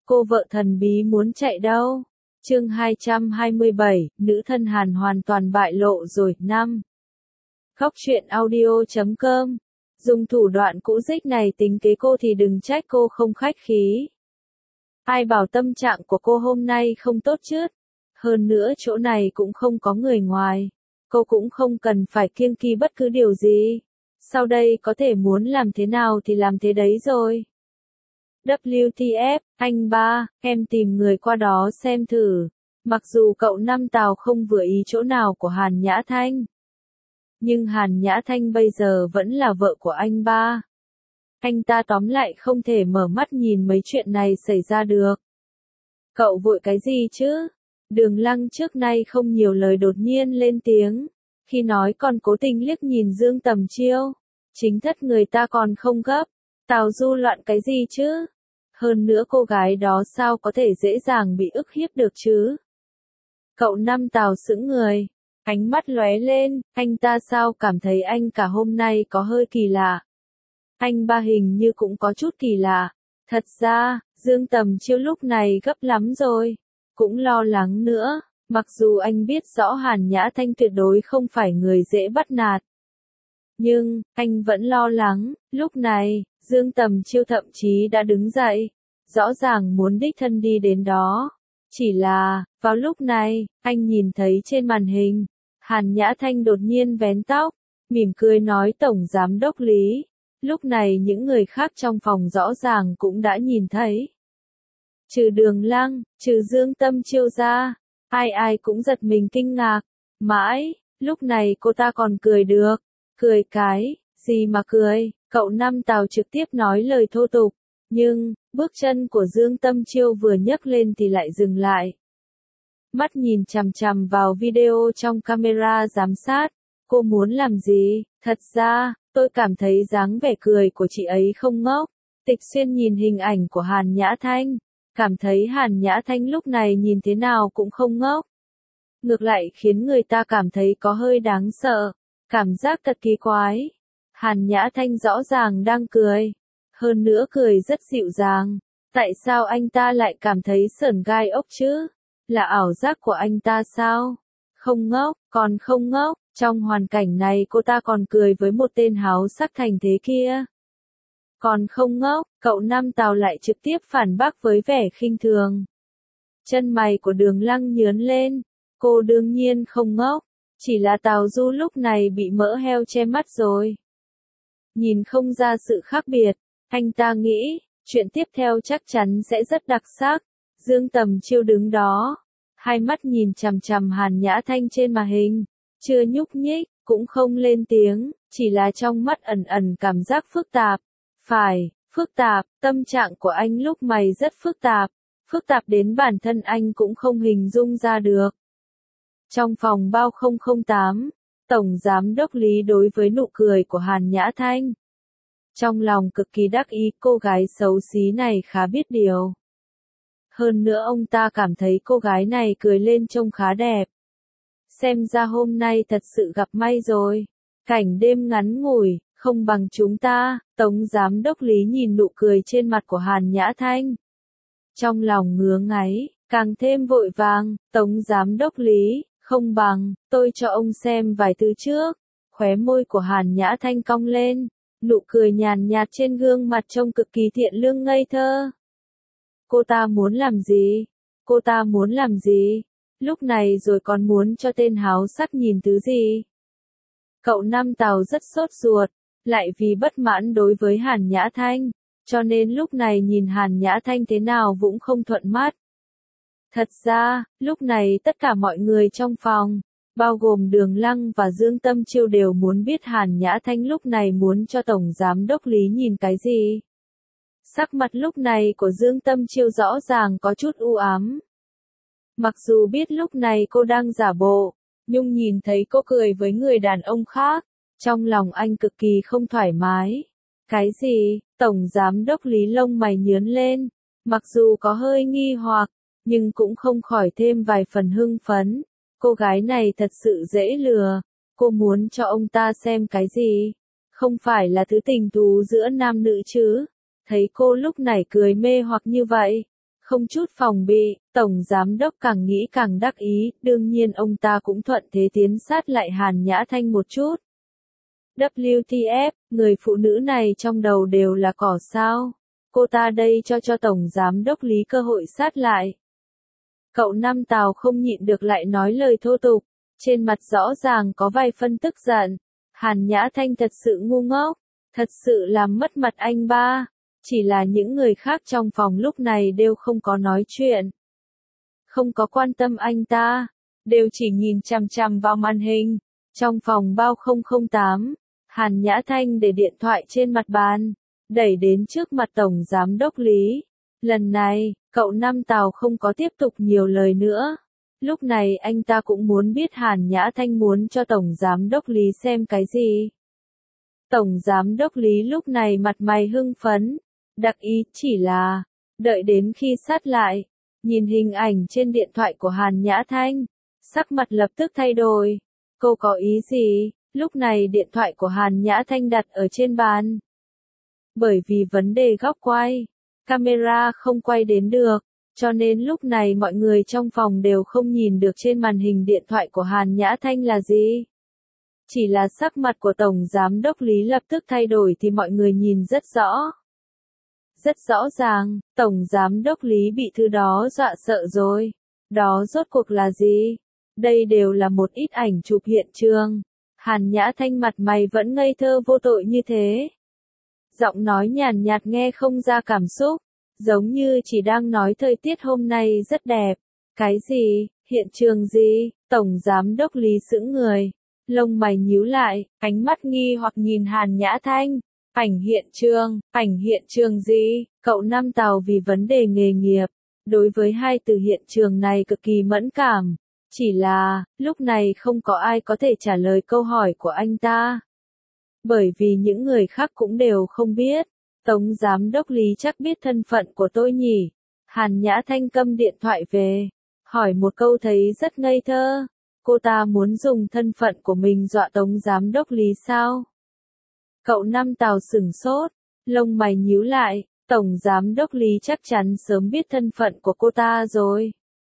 Cô vợ thần bí muốn chạy đâu? Chương 227, nữ thân Hàn hoàn toàn bại lộ rồi. 5. Khóc chuyện audio.com. Dùng thủ đoạn cũ dích này tính kế cô thì đừng trách cô không khách khí. Ai bảo tâm trạng của cô hôm nay không tốt chứ? Hơn nữa chỗ này cũng không có người ngoài. Cô cũng không cần phải kiêng kỵ bất cứ điều gì. Sau đây có thể muốn làm thế nào thì làm thế đấy rồi. WTF, anh ba, em tìm người qua đó xem thử. Mặc dù cậu Năm Tào không vừa ý chỗ nào của Hàn Nhã Thanh, nhưng Hàn Nhã Thanh bây giờ vẫn là vợ của anh ba. Anh ta tóm lại không thể mở mắt nhìn mấy chuyện này xảy ra được. Cậu vội cái gì chứ? Đường Lăng trước nay không nhiều lời đột nhiên lên tiếng. Khi nói còn cố tình liếc nhìn Dương Tầm Chiêu. Chính thất người ta còn không gấp. Tào Du loạn cái gì chứ? Hơn nữa cô gái đó sao có thể dễ dàng bị ức hiếp được chứ? Cậu Năm Tào sững người. Ánh mắt lóe lên, anh ta sao cảm thấy anh cả hôm nay có hơi kỳ lạ. Anh ba hình như cũng có chút kỳ lạ. Thật ra, Dương Tầm Chiêu lúc này gấp lắm rồi. Cũng lo lắng nữa, mặc dù anh biết rõ Hàn Nhã Thanh tuyệt đối không phải người dễ bắt nạt. Nhưng, anh vẫn lo lắng, lúc này, Dương Tầm Chiêu thậm chí đã đứng dậy, rõ ràng muốn đích thân đi đến đó. Chỉ là, vào lúc này, anh nhìn thấy trên màn hình, Hàn Nhã Thanh đột nhiên vén tóc, mỉm cười nói Tổng Giám đốc Lý. Lúc này những người khác trong phòng rõ ràng cũng đã nhìn thấy. Trừ Đường Lăng, trừ Dương Tâm Chiêu ra, ai cũng giật mình kinh ngạc. Mãi, lúc này cô ta còn cười được. Cười cái, gì mà cười, cậu Năm Tào trực tiếp nói lời thô tục. Nhưng, bước chân của Dương Tâm Chiêu vừa nhấc lên thì lại dừng lại. Mắt nhìn chằm chằm vào video trong camera giám sát. Cô muốn làm gì? Thật ra, tôi cảm thấy dáng vẻ cười của chị ấy không ngốc. Tịch Xuyên nhìn hình ảnh của Hàn Nhã Thanh, cảm thấy Hàn Nhã Thanh lúc này nhìn thế nào cũng không ngốc. Ngược lại khiến người ta cảm thấy có hơi đáng sợ. Cảm giác thật kỳ quái. Hàn Nhã Thanh rõ ràng đang cười. Hơn nữa cười rất dịu dàng. Tại sao anh ta lại cảm thấy sởn gai ốc chứ? Là ảo giác của anh ta sao? Không ngốc, còn không ngốc. Trong hoàn cảnh này cô ta còn cười với một tên háo sắc thành thế kia. Còn không ngốc, cậu Năm Tào lại trực tiếp phản bác với vẻ khinh thường. Chân mày của Đường Lăng nhướng lên. Cô đương nhiên không ngốc. Chỉ là Tào Du lúc này bị mỡ heo che mắt rồi. Nhìn không ra sự khác biệt, anh ta nghĩ, chuyện tiếp theo chắc chắn sẽ rất đặc sắc. Dương Tầm Chiêu đứng đó, hai mắt nhìn chằm chằm Hàn Nhã Thanh trên màn hình, chưa nhúc nhích, cũng không lên tiếng, chỉ là trong mắt ẩn ẩn cảm giác phức tạp. Phải, phức tạp, tâm trạng của anh lúc này rất phức tạp đến bản thân anh cũng không hình dung ra được. Trong phòng bao 008, Tổng Giám đốc Lý đối với nụ cười của Hàn Nhã Thanh. Trong lòng cực kỳ đắc ý, cô gái xấu xí này khá biết điều. Hơn nữa ông ta cảm thấy cô gái này cười lên trông khá đẹp. Xem ra hôm nay thật sự gặp may rồi. Cảnh đêm ngắn ngủi, không bằng chúng ta. Tổng Giám đốc Lý nhìn nụ cười trên mặt của Hàn Nhã Thanh. Trong lòng ngứa ngáy, càng thêm vội vàng. Tổng Giám đốc Lý, không bằng, tôi cho ông xem vài thứ trước. Khóe môi của Hàn Nhã Thanh cong lên. Nụ cười nhàn nhạt trên gương mặt trông cực kỳ thiện lương ngây thơ. Cô ta muốn làm gì? Cô ta muốn làm gì? Lúc này rồi còn muốn cho tên háo sắc nhìn thứ gì? Cậu Năm Tào rất sốt ruột, lại vì bất mãn đối với Hàn Nhã Thanh, cho nên lúc này nhìn Hàn Nhã Thanh thế nào cũng không thuận mắt. Thật ra, lúc này tất cả mọi người trong phòng, bao gồm Đường Lăng và Dương Tâm Chiêu đều muốn biết Hàn Nhã Thanh lúc này muốn cho Tổng Giám đốc Lý nhìn cái gì. Sắc mặt lúc này của Dương Tâm Chiêu rõ ràng có chút u ám. Mặc dù biết lúc này cô đang giả bộ, nhưng nhìn thấy cô cười với người đàn ông khác, trong lòng anh cực kỳ không thoải mái. Cái gì? Tổng Giám đốc Lý lông mày nhướng lên, mặc dù có hơi nghi hoặc, nhưng cũng không khỏi thêm vài phần hưng phấn. Cô gái này thật sự dễ lừa. Cô muốn cho ông ta xem cái gì? Không phải là thứ tình thú giữa nam nữ chứ? Thấy cô lúc này cười mê hoặc như vậy, Không chút phòng bị, Tổng Giám Đốc càng nghĩ càng đắc ý, đương nhiên ông ta cũng thuận thế tiến sát lại Hàn Nhã Thanh một chút. WTF, người phụ nữ này trong đầu đều là cỏ sao? Cô ta đây cho Tổng Giám Đốc Lý cơ hội sát lại. Cậu Năm Tào không nhịn được lại nói lời thô tục, trên mặt rõ ràng có vài phân tức giận. Hàn Nhã Thanh thật sự ngu ngốc, thật sự làm mất mặt anh ba. Chỉ là những người khác trong phòng lúc này đều không có nói chuyện. Không có quan tâm anh ta, đều chỉ nhìn chằm chằm vào màn hình. Trong phòng bao 008, Hàn Nhã Thanh để điện thoại trên mặt bàn, đẩy đến trước mặt Tổng Giám Đốc Lý. Lần này, cậu Năm Tào không có tiếp tục nhiều lời nữa. Lúc này anh ta cũng muốn biết Hàn Nhã Thanh muốn cho Tổng Giám Đốc Lý xem cái gì. Tổng Giám Đốc Lý lúc này mặt mày hưng phấn, đặc ý chỉ là, đợi đến khi sát lại, nhìn hình ảnh trên điện thoại của Hàn Nhã Thanh, sắc mặt lập tức thay đổi. Cô có ý gì? Lúc này điện thoại của Hàn Nhã Thanh đặt ở trên bàn. Bởi vì vấn đề góc quay, camera không quay đến được, cho nên lúc này mọi người trong phòng đều không nhìn được trên màn hình điện thoại của Hàn Nhã Thanh là gì. Chỉ là sắc mặt của Tổng Giám Đốc Lý lập tức thay đổi thì mọi người nhìn rất rõ. Rất rõ ràng, Tổng Giám Đốc Lý bị thứ đó dọa sợ rồi. Đó rốt cuộc là gì? Đây đều là một ít ảnh chụp hiện trường. Hàn Nhã Thanh mặt mày vẫn ngây thơ vô tội như thế. Giọng nói nhàn nhạt nghe không ra cảm xúc, giống như chỉ đang nói thời tiết hôm nay rất đẹp. Cái gì? Hiện trường gì? Tổng Giám Đốc Lý sững người, lông mày nhíu lại, ánh mắt nghi hoặc nhìn Hàn Nhã Thanh. Ảnh hiện trường gì? Cậu Năm Tào vì vấn đề nghề nghiệp, đối với hai từ hiện trường này cực kỳ mẫn cảm. Chỉ là, lúc này không có ai có thể trả lời câu hỏi của anh ta. Bởi vì những người khác cũng đều không biết. Tổng Giám Đốc Lý chắc biết thân phận của tôi nhỉ? Hàn Nhã Thanh câm điện thoại về, hỏi một câu thấy rất ngây thơ. Cô ta muốn dùng thân phận của mình dọa Tổng Giám Đốc Lý sao? Cậu Năm Tào sửng sốt, lông mày nhíu lại, Tổng Giám Đốc Lý chắc chắn sớm biết thân phận của cô ta rồi.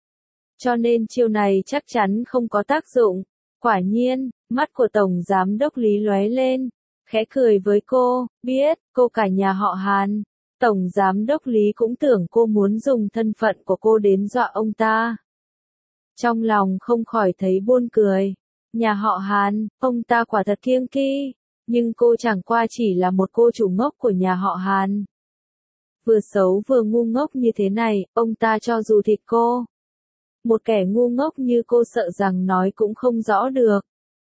Cho nên chiêu này chắc chắn không có tác dụng. Quả nhiên, mắt của Tổng Giám Đốc Lý lóe lên, khẽ cười với cô, biết, cô cả nhà họ Hàn. Tổng Giám Đốc Lý cũng tưởng cô muốn dùng thân phận của cô đến dọa ông ta. Trong lòng không khỏi thấy buồn cười. Nhà họ Hàn, ông ta quả thật kiêng kỵ. Nhưng cô chẳng qua chỉ là một cô chủ ngốc của nhà họ Hàn. Vừa xấu vừa ngu ngốc như thế này, ông ta cho dù thịt cô. Một kẻ ngu ngốc như cô sợ rằng nói cũng không rõ được.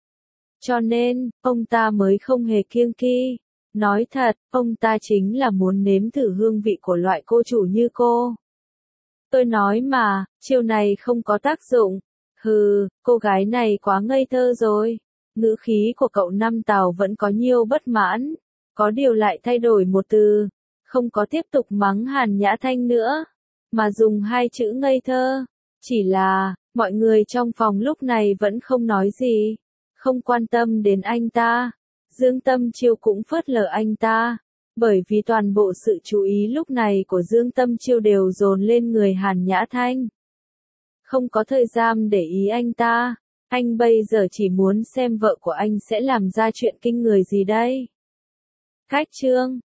Cho nên, ông ta mới không hề kiêng kỵ. Nói thật, ông ta chính là muốn nếm thử hương vị của loại cô chủ như cô. Tôi nói mà, chiêu này không có tác dụng. Hừ, cô gái này quá ngây thơ rồi. Ngữ khí của cậu Năm Tào vẫn có nhiều bất mãn, có điều lại thay đổi một từ, không có tiếp tục mắng Hàn Nhã Thanh nữa, mà dùng hai chữ ngây thơ. Chỉ là, mọi người trong phòng lúc này vẫn không nói gì, không quan tâm đến anh ta. Dương Tâm Chiêu cũng phớt lờ anh ta, bởi vì toàn bộ sự chú ý lúc này của Dương Tâm Chiêu đều dồn lên người Hàn Nhã Thanh. Không có thời gian để ý anh ta. Anh bây giờ chỉ muốn xem vợ của anh sẽ làm ra chuyện kinh người gì đây. Cách chương